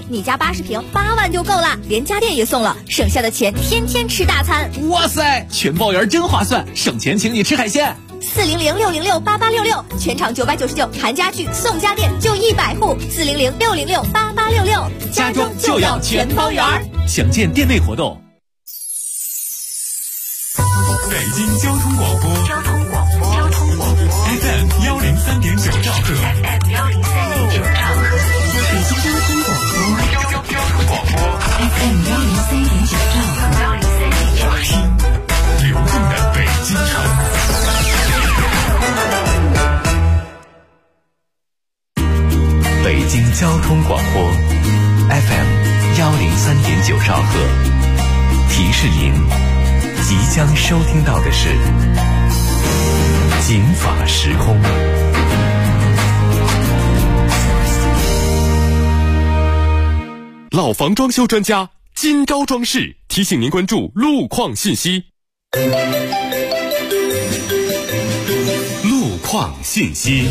你家80平8万就够了，连家电也送了，省下的钱天天吃大餐。 哇塞，全包圆真划算，省钱请你吃海鲜。 400-606-8866，全场999，谈家具送家电就100户。400-606-8866， 家中就要全包圆。详见店内活动。 北京交通广播FM 103.9兆赫， 北京交通广播 FM 103.9兆赫， 听流动的北京城。北京交通广播 FM 103.9兆赫，提示您即将收听到的是警法时空。 老房装修专家金招装饰提醒您关注路况信息。 路况信息。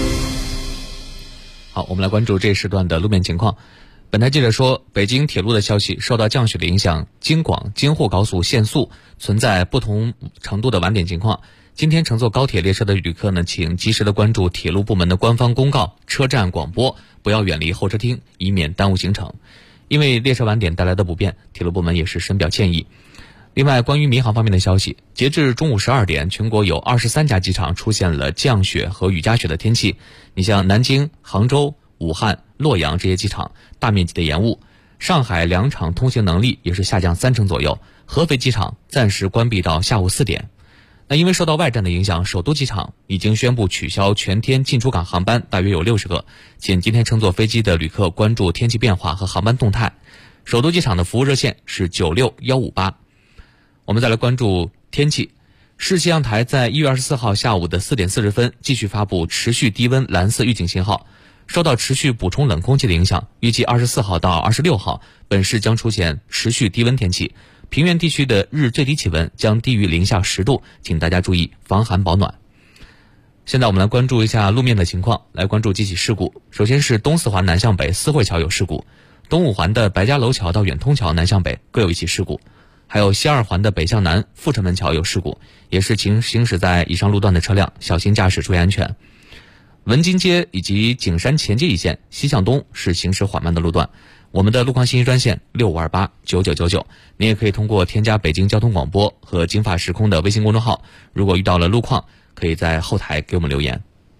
好，我们来关注这时段的路面情况。本台记者说，北京铁路的消息，受到降雪的影响，京广京沪高速限速，存在不同程度的晚点情况。今天乘坐高铁列车的旅客呢，请及时的关注铁路部门的官方公告、车站广播，不要远离候车厅，以免耽误行程。因为列车晚点带来的不便，铁路部门也是深表歉意。另外，关于民航方面的消息，截至中午12点，全国有23家机场出现了降雪和雨夹雪的天气。你像南京、杭州、武汉、洛阳这些机场大面积的延误，上海2场通行能力也是下降30%左右，合肥机场暂时关闭到下午4点。那因为受到外战的影响，首都机场已经宣布取消全天进出港航班，大约有60个。请今天乘坐飞机的旅客关注天气变化和航班动态。首都机场的服务热线是96158。我们再来关注天气。市气象台在1月24号下午的4点40分继续发布持续低温蓝色预警信号。受到持续补充冷空气的影响，预计24号到26号，本市将出现持续低温天气。平原地区的日最低气温将低于零下10度，请大家注意防寒保暖。现在我们来关注一下路面的情况，来关注几起事故。首先是东4环南向北思汇桥有事故，东5环的白家楼桥到远通桥南向北各有一起事故，还有西2环的北向南阜成门桥有事故，也是行驶在以上路段的车辆小心驾驶，注意安全。文津街以及景山前街一线西向东是行驶缓慢的路段。我们的路况信息专线65289999，您也可以通过添加北京交通广播和警法时空的微信公众号，如果遇到了路况，可以在后台给我们留言。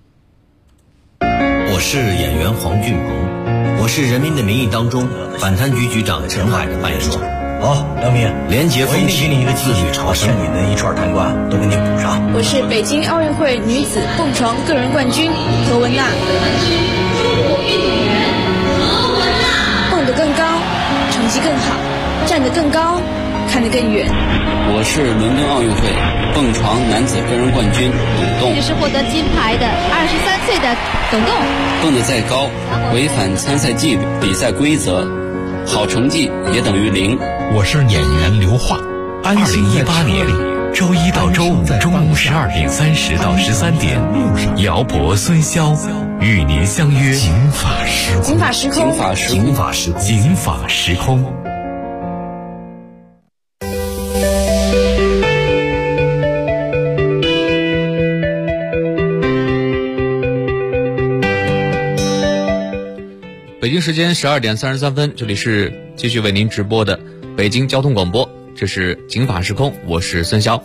我是演员黄俊鹏，我是《人民的名义》当中反贪局局长陈海的扮演者。 好，梁明， 廉洁风气， 给你一个自律朝圣， 你的一串贪官都给你补上。 我是北京奥运会女子蹦床个人冠军何文娜。蹦得更高，成绩更好，站得更高，看得更远。 我是伦敦奥运会蹦床男子个人冠军董栋。 这是获得金牌的23岁的董栋。 蹦得再高，违反参赛纪律、比赛规则，好成绩也等于0。 我是演员刘桦。2018年周一到周五中午12点30到13点，姚博、孙骁与您相约警法时空。 警法时空， 警法时空，警法时空， 警法时空。 北京时间12点33分，这里是继续为您直播的北京交通广播，这是警法时空，我是孙骁。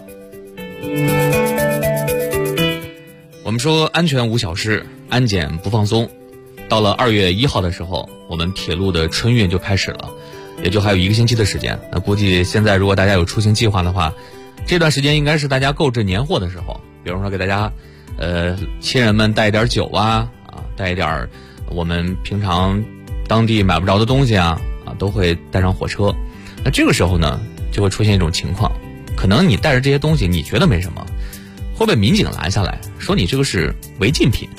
我们说安全无小事，安检不放松。到了2月1号的时候，我们铁路的春运就开始了，也就还有1个星期的时间。那估计现在如果大家有出行计划的话，这段时间应该是大家购置年货的时候，比如说给大家亲人们带一点酒啊，带一点我们平常当地买不着的东西啊，都会带上火车。那这个时候呢，就会出现一种情况，可能你带着这些东西你觉得没什么，会被民警拦下来说你这个是违禁品。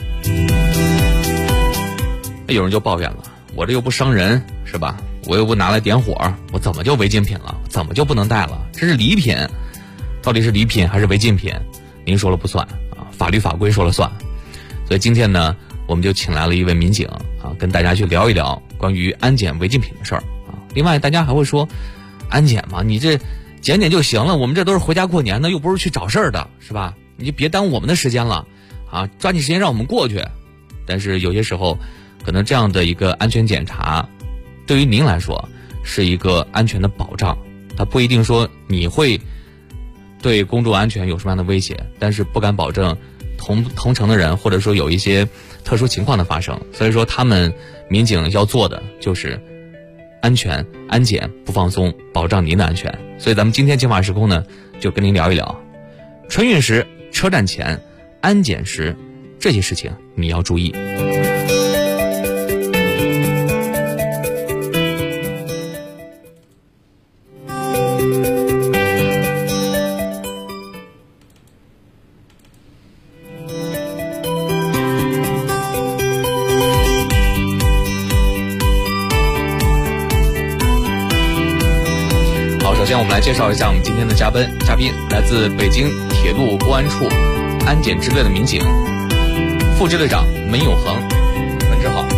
有人就抱怨了，我这又不伤人是吧，我又不拿来点火，我怎么就违禁品了，怎么就不能带了，这是礼品，到底是礼品还是违禁品，您说了不算啊，法律法规说了算。所以今天呢，我们就请来了一位民警啊，跟大家去聊一聊关于安检违禁品的事儿啊。另外，大家还会说，安检嘛，你这检检就行了，我们这都是回家过年的，又不是去找事儿的，是吧？你就别耽误我们的时间了啊，抓紧时间让我们过去。但是有些时候，可能这样的一个安全检查，对于您来说是一个安全的保障，它不一定说你会对公众安全有什么样的威胁，但是不敢保证同城的人或者说有一些特殊情况的发生。所以说他们民警要做的就是安全安检不放松，保障您的安全。所以咱们今天警法时空呢，就跟您聊一聊春运时、车站前、安检时这些事情你要注意。首先我们来介绍一下我们今天的嘉宾，来自北京铁路公安处安检支队的民警副支队长门永恒。门支好。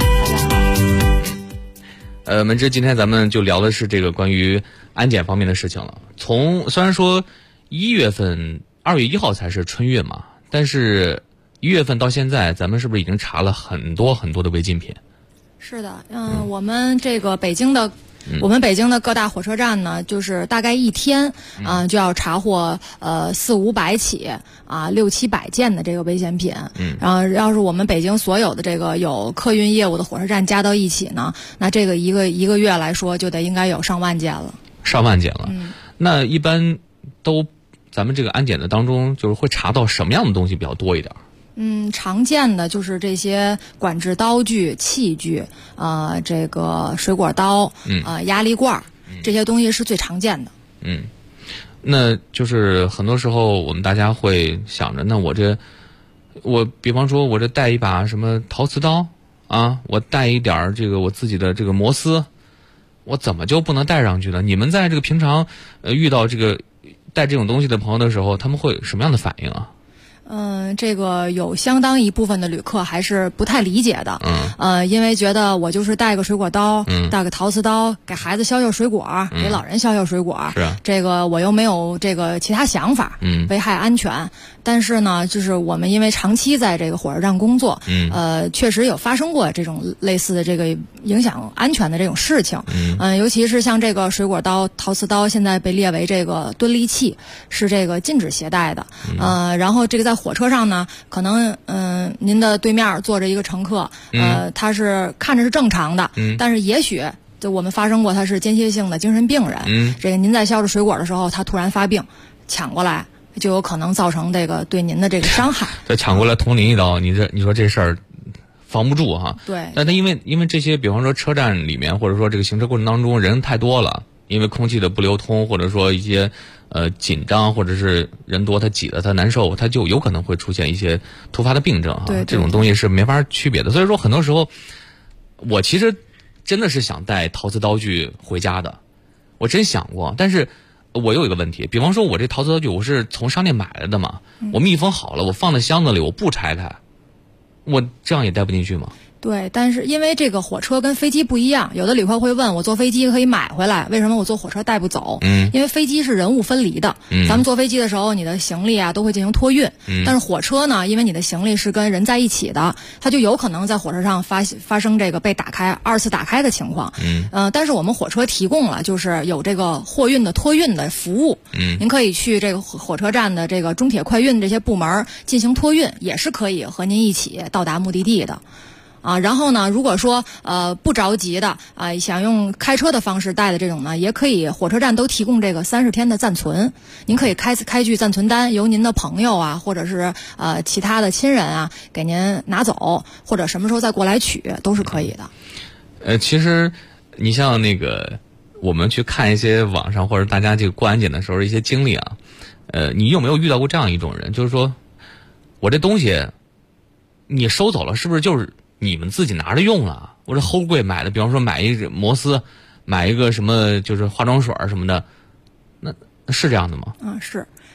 门支，今天咱们就聊的是这个关于安检方面的事情了。虽然说1月份2月1号才是春运嘛，但是1月份到现在，咱们是不是已经查了很多很多的违禁品？ 是的，我们这个我们北京的各大火车站呢，就是大概一天就要查获400-500起600-700件的这个危险品。然后要是我们北京所有的这个有客运业务的火车站加到一起呢，那这个一个月来说就得应该有上万件了。 上万件了。那一般咱们这个安检的当中，就是会查到什么样的东西比较多一点？ 常见的就是这些管制刀具、器具，这个水果刀，压力罐，这些东西是最常见的。 那就是很多时候我们大家会想着，那我比方说我这带一把什么陶瓷刀啊，我带一点这个我自己的这个摩丝，我怎么就不能带上去呢？你们在这个平常遇到这个带这种东西的朋友的时候，他们会什么样的反应啊？ 这个有相当一部分的旅客还是不太理解的。因为觉得我就是带个水果刀，带个陶瓷刀，给孩子削水果，给老人削水果，这个我又没有这个其他想法，危害安全。但是呢，就是我们因为长期在这个火车站工作，确实有发生过这种类似的这个影响安全的这种事情。尤其是像这个水果刀、陶瓷刀，现在被列为这个蹲立器，是这个禁止携带的。然后这个在火车上呢，可能您的对面坐着一个乘客，他是看着是正常的，但是也许就我们发生过他是间歇性的精神病人，这个您在削着水果的时候，他突然发病，抢过来就有可能造成这个对您的这个伤害。 再抢过来捅您一刀，你说这事儿防不住哈。 对。 但他因为这些，比方说车站里面，或者说这个行车过程当中人太多了，因为空气的不流通，或者说一些紧张，或者是人多他挤了他难受，他就有可能会出现一些突发的病症哈。 对。 这种东西是没法区别的。所以说很多时候，我其实真的是想带陶瓷刀具回家的，我真想过，但是我有一个问题，比方说我这陶瓷刀具我是从商店买来的嘛，我密封好了，我放在箱子里，我不拆开，我这样也带不进去吗？ 对，但是因为这个火车跟飞机不一样，有的旅客会问我坐飞机可以买回来，为什么我坐火车带不走？因为飞机是人物分离的，咱们坐飞机的时候，你的行李都会进行托运，但是火车呢，因为你的行李是跟人在一起的，它就有可能在火车上发生这个被二次打开的情况。但是我们火车提供了就是有这个货运的托运的服务，您可以去这个火车站的这个中铁快运这些部门进行托运，也是可以和您一起到达目的地的。然后呢，如果说不着急的想用开车的方式带的这种呢，也可以，火车站都提供这个30天的暂存，您可以开具暂存单，由您的朋友或者是其他的亲人给您拿走，或者什么时候再过来取都是可以的。 其实你像那个我们去看一些网上或者大家这个过安检的时候一些经历你有没有遇到过这样一种人，就是说我这东西你收走了，是不是就是你们自己拿着用了？我这齁贵买的，比方说买一个摩丝，买一个什么就是化妆水什么的，那是这样的吗？ 是。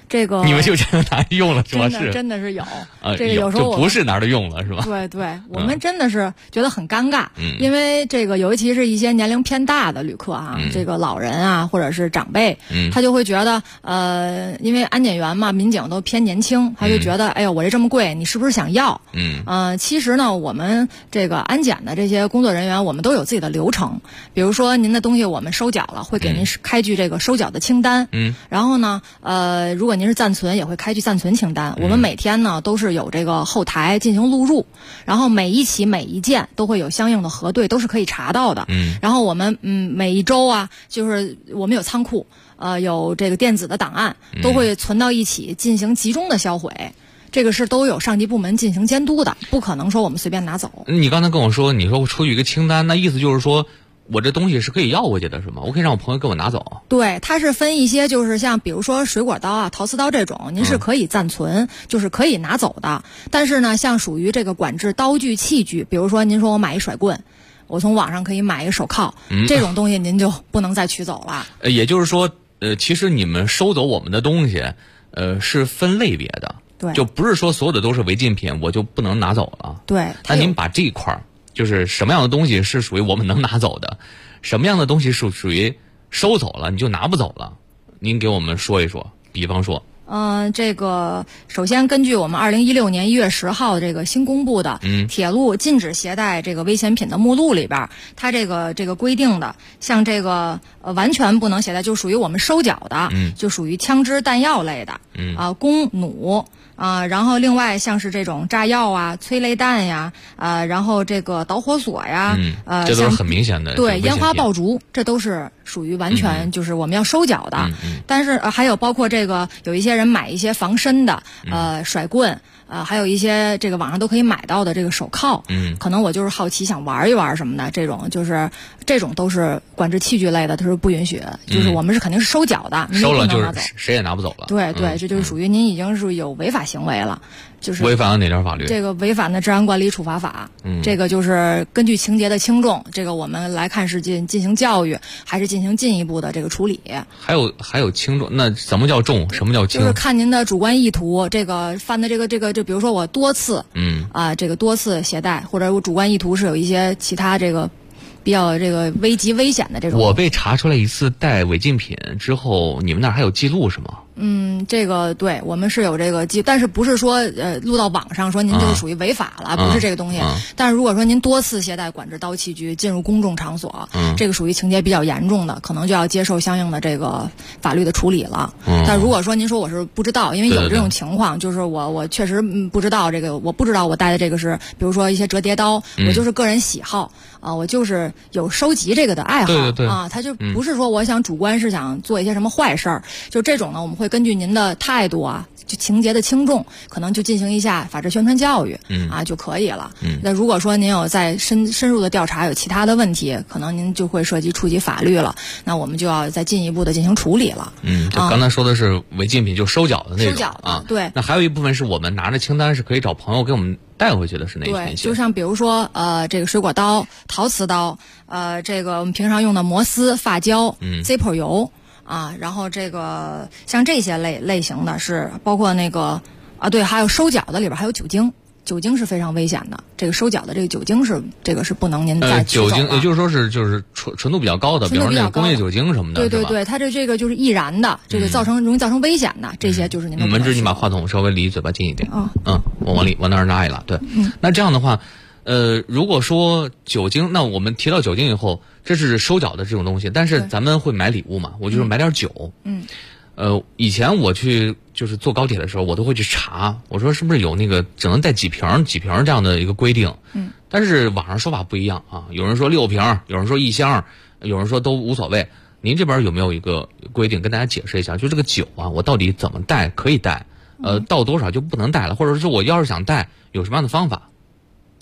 这个你们就真的拿去用了，主要是真的是有这个有时候就不是拿着用了是吧？ 对，我们真的是觉得很尴尬，因为这个尤其是一些年龄偏大的旅客啊，这个老人啊或者是长辈，他就会觉得因为安检员嘛，民警都偏年轻，他就觉得哎呦我这么贵，你是不是想要？其实呢，我们这个安检的这些工作人员，我们都有自己的流程，比如说您的东西我们收缴了，会给您开具这个收缴的清单，然后呢，如果您是暂存，也会开具暂存清单。我们每天呢都是有这个后台进行录入，然后每一起每一件都会有相应的核对，都是可以查到的。然后我们每一周啊，就是我们有仓库，有这个电子的档案，都会存到一起进行集中的销毁。这个是都有上级部门进行监督的，不可能说我们随便拿走。 你刚才跟我说，你说我出具一个清单，那意思就是说我这东西是可以要回去的是吗？我可以让我朋友给我拿走？ 对，它是分一些，就是像比如说水果刀啊、陶瓷刀这种，您是可以暂存，就是可以拿走的。但是呢，像属于这个管制刀具器具，比如说您说我买一甩棍，我从网上可以买一个手铐，这种东西您就不能再取走了。 也就是说，其实你们收走我们的东西，是分类别的。 对， 就不是说所有的都是违禁品，我就不能拿走了。 对， 那您把这一块儿，就是什么样的东西是属于我们能拿走的，什么样的东西是属于收走了你就拿不走了，您给我们说一说。比方说， 这个首先根据我们2016年1月10号这个新公布的铁路禁止携带这个危险品的目录里边，它这个规定的，像这个完全不能携带，就属于我们收缴的，就属于枪支弹药类的，弓弩。然后另外像是这种炸药啊、催泪弹呀，然后这个导火索呀， 这都是很明显的。 对，烟花爆竹，这都是属于完全就是我们要收缴的。但是还有包括这个有一些人买一些防身的，甩棍。还有一些这个网上都可以买到的这个手铐，可能我就是好奇想玩一玩什么的，这种都是管制器具类的，它是不允许，就是我们是肯定是收缴的， 收了就是谁也拿不走了。 对，这就是属于您已经是有违法行为了，就是违反了哪条法律？这个违反的治安管理处罚法，这个就是根据情节的轻重，这个我们来看是进行教育，还是进行进一步的这个处理。 还有轻重，那什么叫重？什么叫轻？ 就是看您的主观意图，这个犯的这个。就比如说我多次，这个多次携带，或者我主观意图是有一些其他这个比较这个危险的这种。 我被查出来一次带违禁品之后，你们那儿还有记录是吗？ 这个对我们是有这个记，但是不是说录到网上说您就是属于违法了，不是这个东西。但是如果说您多次携带管制刀器具进入公众场所，这个属于情节比较严重的，可能就要接受相应的这个法律的处理了。但如果说您说我是不知道，因为有这种情况，就是我确实不知道这个，我不知道我带的这个是，比如说一些折叠刀，我就是个人喜好我就是有收集这个的爱好。 对他就不是说我想主观是想做一些什么坏事儿，就这种呢，我们会根据您的态度啊，就情节的轻重，可能就进行一下法制宣传教育，就可以了。那如果说您有在深入的调查，有其他的问题，可能您就会涉及触及法律了，那我们就要再进一步的进行处理了。 刚才说的是违禁品，就收缴的那种。 收缴的，对。 那还有一部分是我们拿着清单是可以找朋友给我们带回去的，是哪些？ 对，就像比如说这个水果刀、陶瓷刀，这个我们平常用的摩丝、发胶、Zippo 油。然后这个像这些类型的是包括那个对，还有收缴的里边还有酒精，酒精是非常危险的。这个收缴的这个酒精是不能您再取走了。 酒精也就是说是就是纯度比较高的，比如说那个工业酒精什么的。 对，它这个就是易燃的，这个容易造成危险的，这些就是您的。 文志，你把话筒稍微离嘴巴近一点。我往那儿拉一拉。对，那这样的话。如果说酒精，那我们提到酒精以后，这是收缴的这种东西，但是咱们会买礼物嘛？我就是买点酒。以前我去就是坐高铁的时候，我都会去查，我说是不是有那个只能带几瓶这样的一个规定。但是网上说法不一样啊，有人说6瓶，有人说1箱，有人说都无所谓。您这边有没有一个规定跟大家解释一下？就这个酒啊，我到底怎么带可以带？到多少就不能带了？或者说我要是想带，有什么样的方法？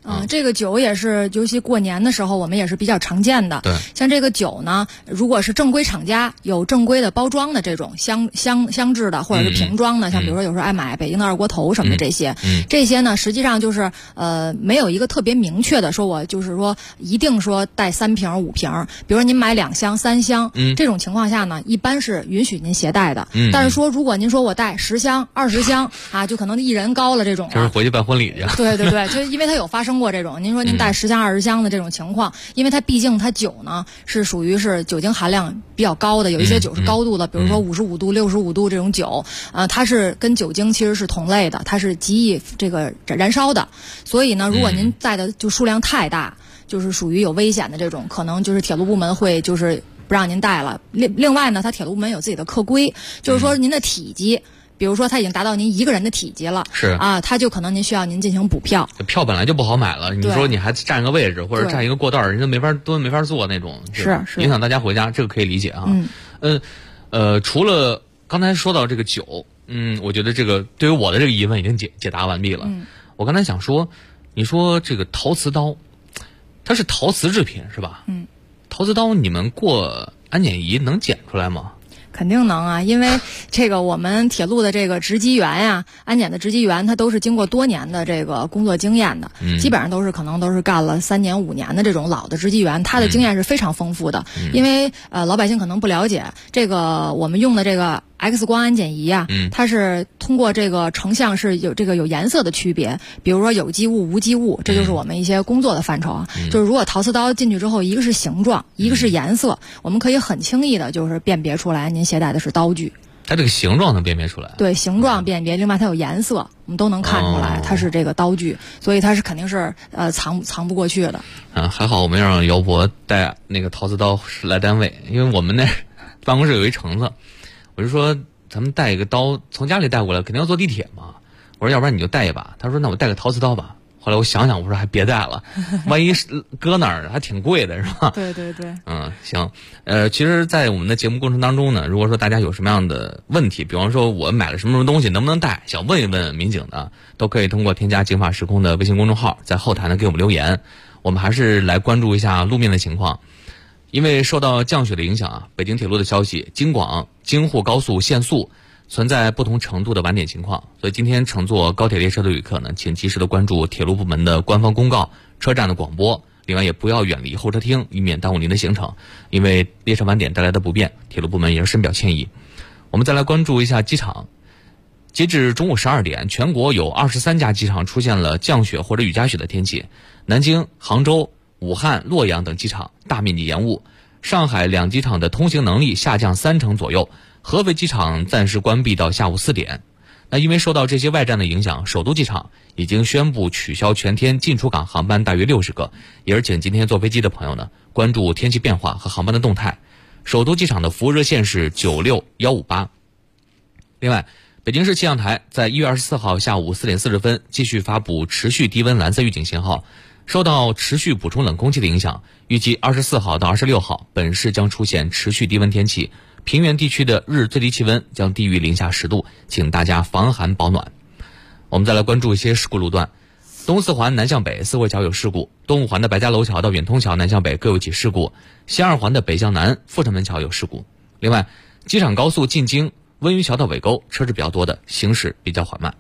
这个酒也是，尤其过年的时候，我们也是比较常见的。 对， 像这个酒呢，如果是正规厂家有正规的包装的这种香制的，或者是瓶装的，像比如说有时候爱买北京的二锅头什么的这些，这些呢，实际上就是没有一个特别明确的说，我就是说一定说带3瓶5瓶，比如说您买2箱3箱，这种情况下呢，一般是允许您携带的。但是说如果您说我带10箱20箱啊，就可能1人高了这种了。 就是回去办婚礼去。 对对对，就是因为它有发生过这种，您说您带10箱20箱的这种情况，因为它毕竟它酒呢是属于是酒精含量比较高的，有一些酒是高度的，比如说55度、65度这种酒，它是跟酒精其实是同类的，它是极易这个燃烧的，所以呢，如果您带的就数量太大，就是属于有危险的这种，可能就是铁路部门会就是不让您带了。另外呢，它铁路部门有自己的客规，就是说您的体积。比如说，它已经达到您一个人的体积了， 是啊，它就可能您需要您进行补票。 票本来就不好买了，你说你还占个位置或者占一个过道，人家没法蹲没法坐那种， 是影响大家回家，这个可以理解啊。除了刚才说到这个酒，我觉得这个对于我的这个疑问已经解答完毕了。我刚才想说，你说这个陶瓷刀，它是陶瓷制品是吧？陶瓷刀你们过安检仪能检出来吗？ 肯定能啊，因为这个我们铁路的这个值机员呀，安检的值机员，他都是经过多年的这个工作经验的，基本上都是可能都是干了3年5年的这种老的值机员，他的经验是非常丰富的。因为老百姓可能不了解这个我们用的这个X 光安检仪啊，它是通过这个成像是有颜色的区别，比如说有机物、无机物，这就是我们一些工作的范畴啊。就是如果陶瓷刀进去之后，一个是形状，一个是颜色，我们可以很轻易的就是辨别出来您携带的是刀具。 它这个形状能辨别出来？ 对，形状辨别，另外它有颜色，我们都能看出来它是这个刀具，所以它是肯定是藏不过去的。 还好我们让姚博带那个陶瓷刀来单位，因为我们那办公室有一橙子。我就说咱们带一个刀从家里带过来，肯定要坐地铁嘛。我说要不然你就带一把。他说那我带个陶瓷刀吧。后来我想想，我说还别带了，万一搁哪儿还挺贵的，是吧？ 对对对。 行。其实，在我们的节目过程当中呢，如果说大家有什么样的问题，比方说我买了什么东西能不能带，想问一问民警的，都可以通过添加警法时空的微信公众号，在后台呢给我们留言。我们还是来关注一下路面的情况。因为受到降雪的影响啊，北京铁路的消息，京广京沪高速限速，存在不同程度的晚点情况，所以今天乘坐高铁列车的旅客呢，请及时的关注铁路部门的官方公告、车站的广播，另外也不要远离候车厅，以免耽误您的行程。因为列车晚点带来的不便，铁路部门也是深表歉意。我们再来关注一下机场。截至中午12点，全国有23家机场出现了降雪或者雨夹雪的天气，南京、杭州、武汉、洛阳等机场大面积延误，上海2机场的通行能力下降30%左右，合肥机场暂时关闭到下午4点。那因为受到这些外站的影响，首都机场已经宣布取消全天进出港航班大约60个，也是请今天坐飞机的朋友呢关注天气变化和航班的动态。首都机场的服务热线是96158。另外，北京市气象台在1月24号下午4点40分继续发布持续低温蓝色预警信号。受到持续补充冷空气的影响，预计24号到26号，本市将出现持续低温天气，平原地区的日最低气温将低于零下10度，请大家防寒保暖。我们再来关注一些事故路段。东四环南向北四惠桥有事故，东五环的白家楼桥到远通桥南向北各有起事故，西二环的北向南阜成门桥有事故。另外，机场高速进京温榆桥到尾沟车质比较多的，行驶比较缓慢。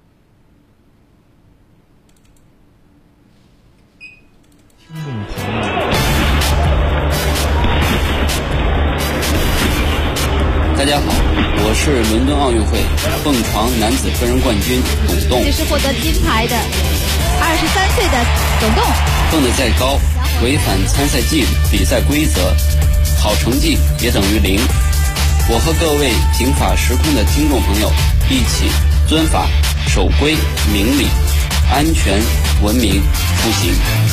大家好，我是伦敦奥运会蹦床男子个人冠军董栋。 这是获得金牌的23岁的董栋。 蹦得再高，违反参赛纪律、比赛规则，好成绩也等于0。我和各位警法时空的听众朋友一起遵法、守规、明理、安全、文明出行。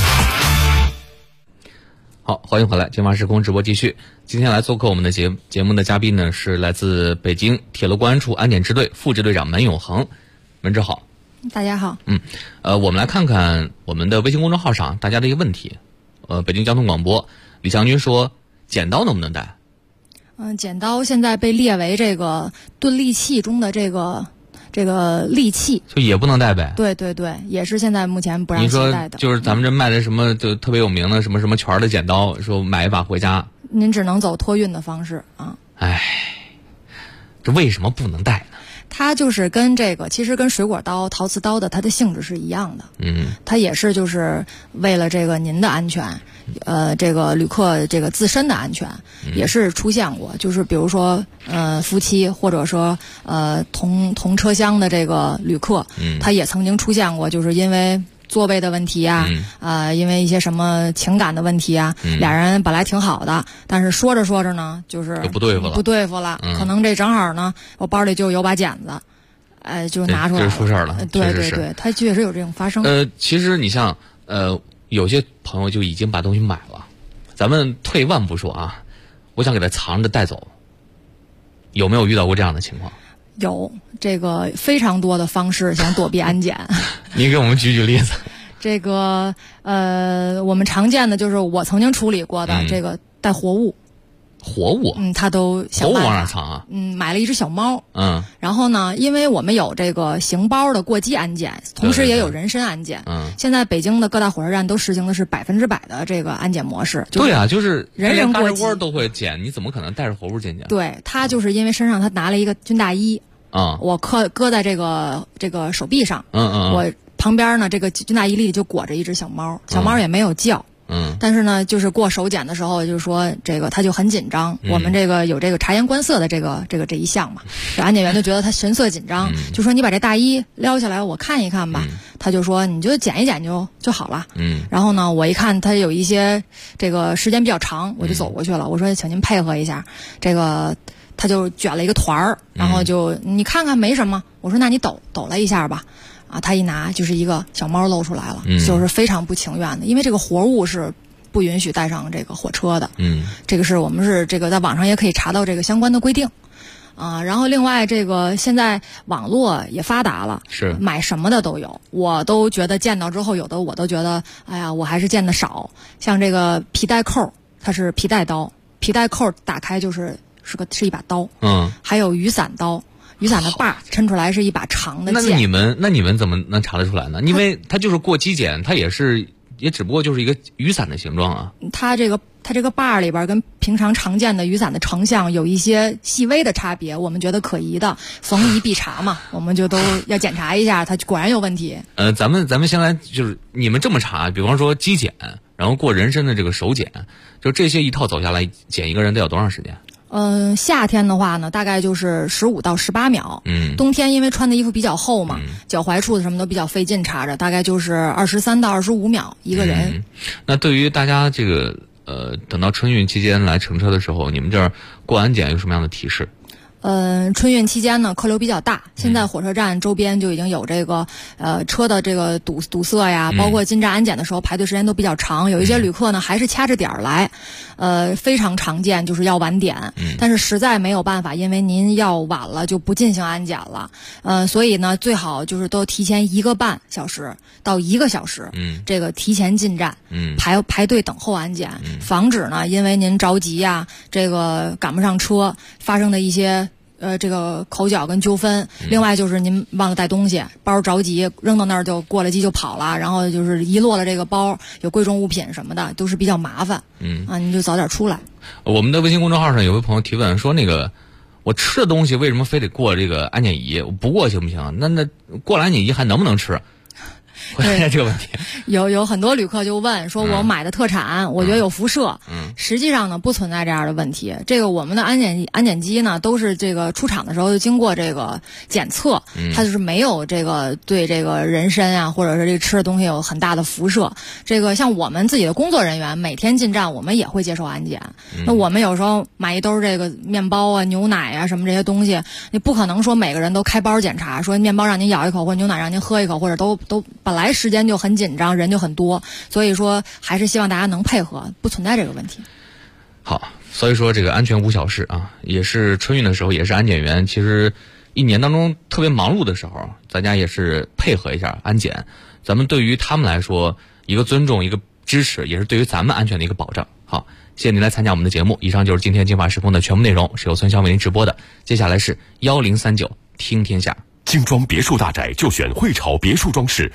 好，欢迎回来，警法时空直播继续。今天来做客我们的节目的嘉宾呢，是来自北京铁路公安处安检支队副支队长门永恒。门支好。 大家好。 我们来看看我们的微信公众号上大家的一个问题。北京交通广播李强军说，剪刀能不能带？ 剪刀现在被列为这个钝利器中的这个这个利器， 就也不能带呗。 对对对，也是现在目前不让携带的。 你说就是咱们这卖的什么就特别有名的什么圈的剪刀，说买一把回家， 您只能走托运的方式啊。 哎，这为什么不能带呢？ 它就是跟这个，其实跟水果刀、陶瓷刀的它的性质是一样的。它也是就是为了这个您的安全，这个旅客这个自身的安全，也是出现过。就是比如说夫妻或者说同车厢的这个旅客，他也曾经出现过，就是因为座位的问题啊，因为一些什么情感的问题啊，俩人本来挺好的，但是说着说着呢，就是不对付了， 可能这正好呢，我包里就有把剪子，就拿出来了， 这出事了。 对对对，它确实有这种发生。 其实你像有些朋友就已经把东西买了，咱们退一万步说啊，我想给他藏着带走，有没有遇到过这样的情况？ 有，这个非常多的方式想躲避安检。 您给我们举例子。 这个我们常见的就是我曾经处理过的这个带活物。 活物？ 他都想办法。 活物往哪藏啊？ 买了一只小猫。然后呢，因为我们有这个行包的过机安检，同时也有人身安检。现在北京的各大火车站都实行的是100%的这个安检模式。 对啊，就是人人过机都会检，你怎么可能带着活物进去？ 对，他就是因为身上他拿了一个军大衣。我搁在这个手臂上。我旁边呢，这个军大衣里就裹着一只小猫，小猫也没有叫。但是呢，就是过手检的时候，就是说这个他就很紧张。我们这个有这个察言观色的这一项嘛，这安检员就觉得他神色紧张，就说你把这大衣撩下来，我看一看吧。他就说你就剪一剪就好了。然后呢，我一看他有一些这个时间比较长，我就走过去了。我说请您配合一下，这个他就卷了一个团儿，然后就你看看没什么。我说那你抖了一下吧。他一拿就是一个小猫露出来了，就是非常不情愿的，因为这个活物是不允许带上这个火车的。这个是我们是这个在网上也可以查到这个相关的规定。然后另外这个现在网络也发达了， 是买什么的都有，我都觉得见到之后有的我都觉得哎呀我还是见的少，像这个皮带扣，它是皮带刀，皮带扣打开就是一把刀。还有雨伞刀。雨伞的把抻出来是一把长的剑。 那你们怎么能查得出来呢？因为它就是过机检，它也只不过就是一个雨伞的形状啊。 它这个把里边跟平常常见的雨伞的成像有一些细微的差别，我们觉得可疑的，逢疑必查嘛，我们就都要检查一下，它果然有问题。 咱们先来就是你们这么查，比方说机检，然后过人身的这个手检，就这些一套走下来，检一个人得要多长时间？ 夏天的话呢，大概就是15到18秒。冬天因为穿的衣服比较厚嘛，脚踝处的什么都比较费劲查着，大概就是23到25秒一个人。 那对于大家这个等到春运期间来乘车的时候，你们这儿过安检有什么样的提示？ 春运期间呢，客流比较大，现在火车站周边就已经有这个车的这个堵塞呀，包括进站安检的时候排队时间都比较长，有一些旅客呢还是掐着点儿来，非常常见就是要晚点，但是实在没有办法，因为您要晚了就不进行安检了，所以呢最好就是都提前1个半小时到1个小时，这个提前进站，排队等候安检，防止呢因为您着急呀，这个赶不上车发生的一些这个口角跟纠纷。另外就是您忘了带东西，包着急扔到那儿就过了机就跑了，然后就是遗落了这个包，有贵重物品什么的都是比较麻烦。您就早点出来。 我们的微信公众号上有位朋友提问说，那个我吃的东西为什么非得过这个安检仪？我不过行不行？那过了安检仪还能不能吃？回答一下这个问题。 有很多旅客就问说，我买的特产，我觉得有辐射。实际上呢，不存在这样的问题。这个我们的安检机呢，都是这个出厂的时候就经过这个检测，它就是没有这个对这个人身啊，或者是这个吃的东西有很大的辐射。这个像我们自己的工作人员每天进站，我们也会接受安检。那我们有时候买一兜这个面包啊、牛奶啊什么这些东西，你不可能说每个人都开包检查，说面包让您咬一口，或者牛奶让您喝一口，或者都本来时间就很紧张，人就很多，所以说还是希望大家能配合，不存在这个问题。 好，所以说这个安全无小事啊，也是春运的时候，也是安检员其实一年当中特别忙碌的时候，大家也是配合一下安检，咱们对于他们来说一个尊重，一个支持，也是对于咱们安全的一个保障。好，谢谢您来参加我们的节目。以上就是今天金法时空的全部内容，是由孙骁为您直播的。接下来是1039听天下。 精装别墅大宅就选汇潮别墅装饰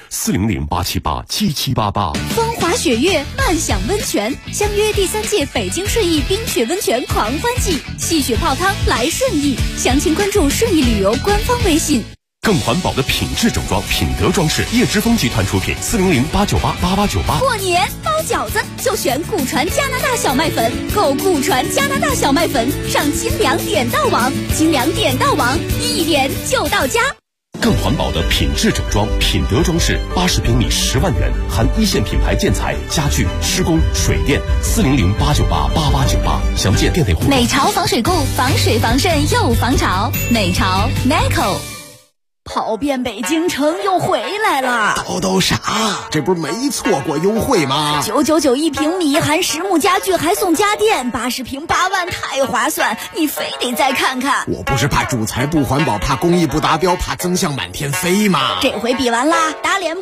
，400-878-7788。 风华雪月，漫享温泉，相约第3届北京顺义冰雪温泉狂欢季，戏雪泡汤来顺义，详情关注顺义旅游官方微信。 更环保的品质整装，品德装饰，叶之峰集团出品，400-898-8898。 过年包饺子就选古传加拿大小麦粉，购古传加拿大小麦粉上金粮点到网，金粮点到网，1点就到家。 更环保的品质整装，品德装饰，80平米10万元，含1线品牌建材、家具、施工、水电，400-898-8898。详见店内互动。 美潮防水固，防水防渗又防潮。美潮 Neco。跑遍北京城又回来了， 都啥？这不是没错过优惠吗 ？999一平米，含实木家具还送家电，80平8万，太划算！你非得再看看。 我不是怕主材不环保，怕工艺不达标，怕增项满天飞吗？ 这回比完啦，打脸不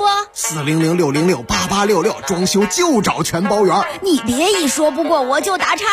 ？400-606-8866，装修就找全包圆。 你别一说不过我就打岔。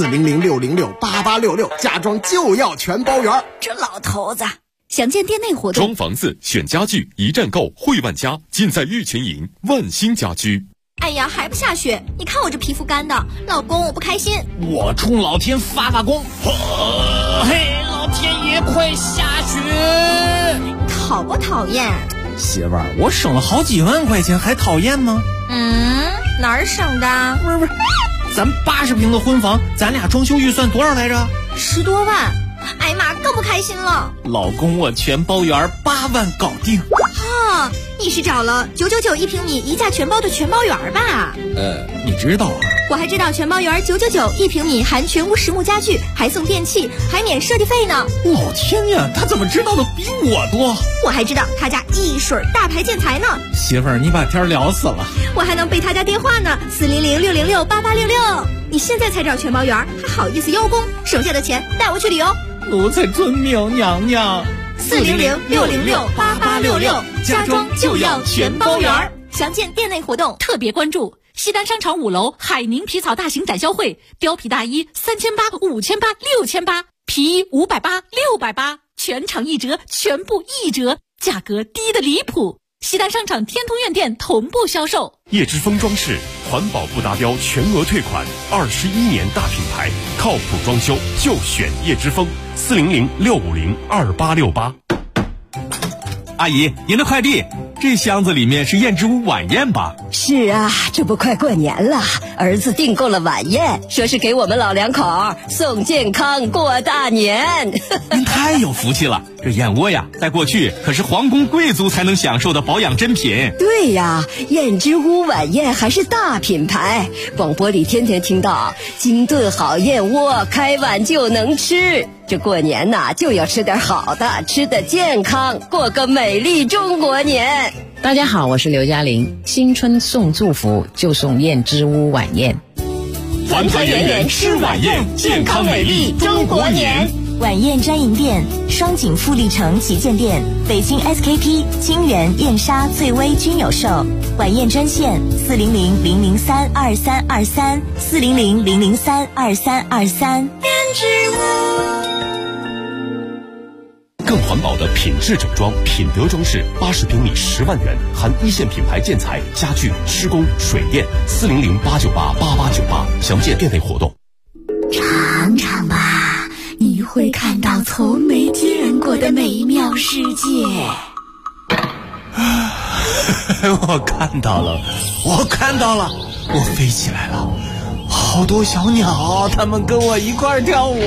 400-606-8866，家装就要全包圆。 这老头子。详见店内活动。 装房子选家具，一站购汇万家，尽在玉泉营万兴家居。 哎呀，还不下雪？你看我这皮肤干的，老公我不开心。 我冲老天发功，嘿，老天爷快下雪！ 讨不讨厌？ 媳妇儿，我省了好几万块钱，还讨厌吗？ 哪儿省的？ 不是，咱80平的婚房，咱俩装修预算多少来着 ？10多万。哎呀妈，更不开心了。 老公，我全包圆，8万搞定。 你是找了999一平米一价全包的全包圆吧？ 你知道啊？ 我还知道全包圆999一平米，含全屋实木家具，还送电器，还免设计费呢。 老天呀，他怎么知道的比我多？ 我还知道他家一水大牌建材呢。 媳妇儿，你把天聊死了。 我还能背他家电话呢，400-606-8866。你现在才找全包圆，还好意思邀功？省下的钱带我去旅游。 奴才遵命，娘娘。 400-606-8866，家装就要全包圆。详见店内活动。 特别关注西单商场5楼海宁皮草大型展销会，貂皮大衣3800、5800、6800，皮衣580、680，全场1折，全部1折，价格低的离谱。西单商场天通苑店同步销售。 叶之峰装饰，环保不达标全额退款，21年大品牌，靠谱装修就选叶之峰，400-650-2868。 阿姨，您的快递，这箱子里面是燕之屋晚宴吧？ 是啊，这不快过年了，儿子订购了晚宴，说是给我们老两口送健康过大年。 您太有福气了，这燕窝呀，在过去可是皇宫贵族才能享受的保养珍品。 对呀，燕之屋晚宴还是大品牌，广播里天天听到精炖好燕窝，开碗就能吃。这过年呐，就要吃点好的，吃得健康，过个美丽中国年。 大家好，我是刘嘉玲。新春送祝福就送燕之屋晚宴， 团团圆圆吃晚宴，健康美丽中国年。 晚宴专营店：双井富力城旗舰店、北京 SKP、金源、燕莎、醉威均有售。晚宴专线400-003-2323 400-003-2323。燕之屋。 更环保的品质整装，品德装饰，80平米10万元，含1线品牌建材、家具、施工、水电，400-898-8898。详见店内活动。 尝尝吧，你会看到从没见过的美妙世界。 我看到了，我飞起来了，好多小鸟，它们跟我一块跳舞。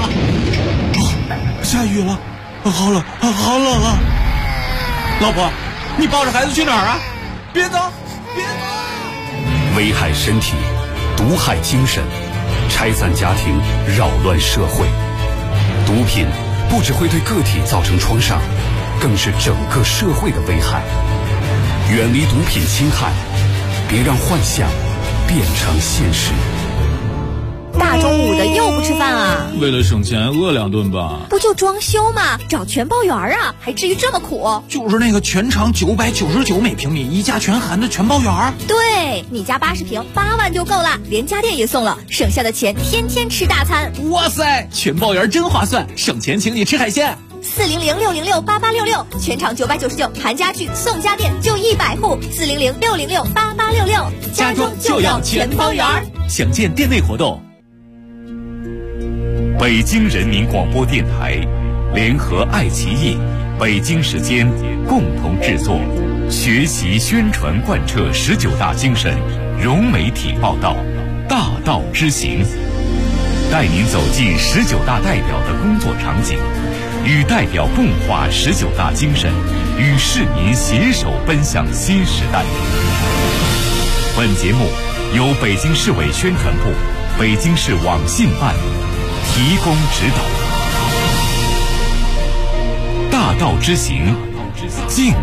下雨了。好冷啊！老婆，你抱着孩子去哪儿啊？别走！ 危害身体，毒害精神，拆散家庭，扰乱社会。毒品不只会对个体造成创伤，更是整个社会的危害。远离毒品侵害，别让幻想变成现实。 大中午的又不吃饭啊？ 为了省钱，饿2顿吧。 不就装修吗？找全包圆啊，还至于这么苦？ 就是那个全长999每平米，一价全含的全包圆。 对，你家80平8万就够了，连家电也送了，省下的钱天天吃大餐。 哇塞，全包圆真划算，省钱请你吃海鲜。 400-606-8866，全场999，谈家具送家电就100户，400-606-8866， 家装就要全包圆。详见店内活动。北京人民广播电台联合爱奇艺、北京时间共同制作，学习宣传贯彻19大精神，融媒体报道，大道之行，带您走进19大代表的工作场景，与代表共话19大精神，与市民携手奔向新时代。本节目由北京市委宣传部、北京市网信办提供指导。大道之行，敬